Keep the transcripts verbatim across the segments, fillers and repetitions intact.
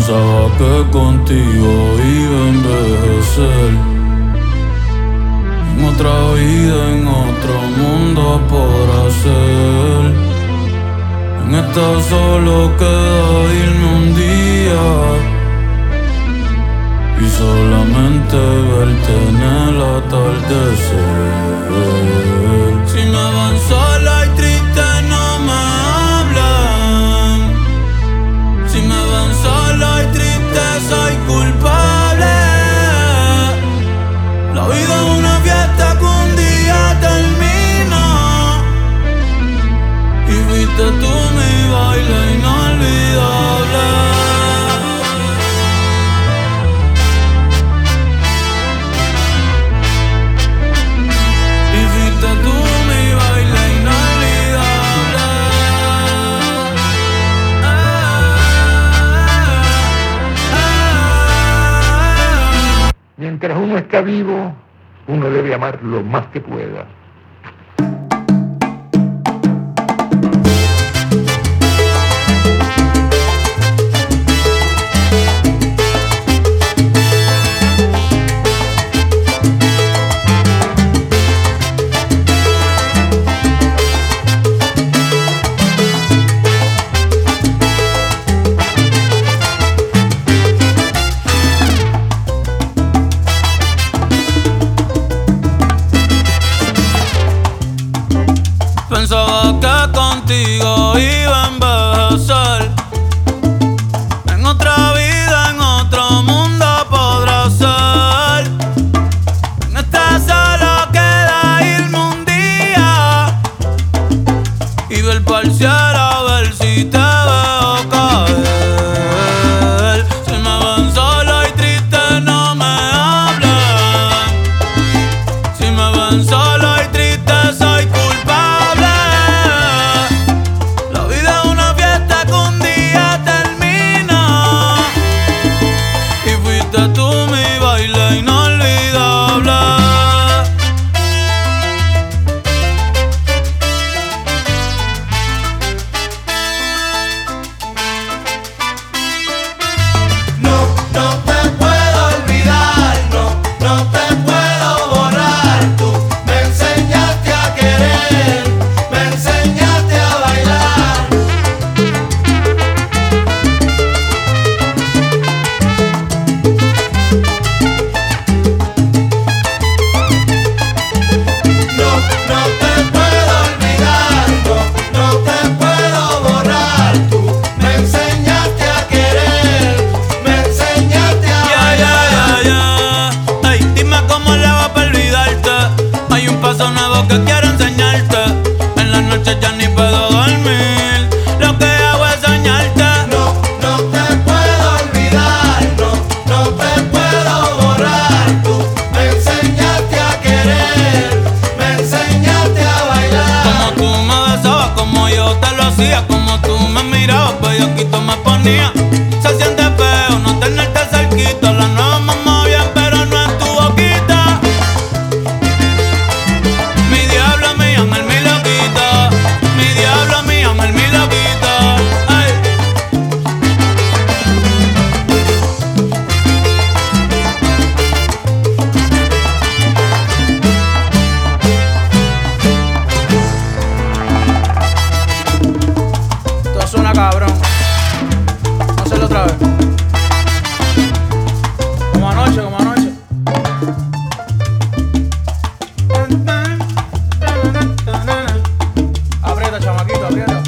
Pensaba que contigo iba a envejecer. En otra vida, en otro mundo por hacer. En esta solo queda irme un día y solamente verte en el atardecer. Si me van sola y triste no me hablan. Si me ven sola y triste soy culpable. La vida es una fiesta que un día termina y fuiste tú mi baile inolvidable. Y fuiste tú mi baile inolvidable. Mientras uno está vivo, uno debe amar lo más que pueda. Pensaba que contigo iba a envejecer. En otra vida, en otro mundo podrá ser. En esta solo queda irme un día y ver pa'l cielo a ver si te veo caer. Si me ven solo y triste no me hablan. Si me ven solo y triste soy culpable. La vida es una fiesta que un día termina y fuiste tú mi baile inolvidable. No, no te puedo olvidar, no, no te puedo borrar. Tú me enseñaste a querer, me enseñaste a bailar. No, no te puedo olvidar, no, no te puedo borrar. Tú me enseñaste a querer, me enseñaste a Ya, ya, bailar. ya, ya. Ey, dime cómo le va para olvidarte. Hay un paso nuevo que quiero enseñarte. En las noches ya ni puedo dormir. Lo que hago es soñarte. No, no te puedo olvidar, no, no te puedo borrar. Tú me enseñaste a querer, me enseñaste a bailar. Como tú me besabas, como yo te lo hacía. Como tú me mirabas, bellaquito me ponía. Se siente feo no tenerte cerquita. La nueva mamá bien, pero no en tu boquita. Mi diablo, mi ángel, mi loquita. Mi diablo, mi ángel, mi loquita. Ay. Esto suena cabrón. Vamos a hacerlo otra vez. Como anoche, como anoche. Aprieta, chamaquito, aprieta.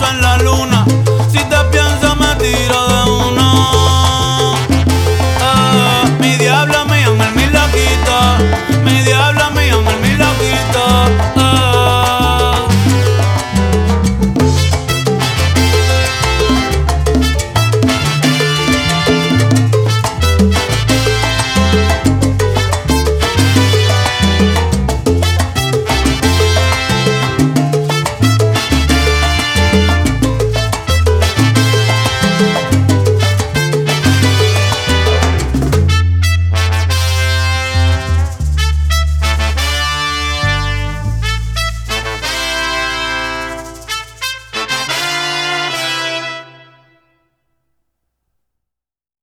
en la luna.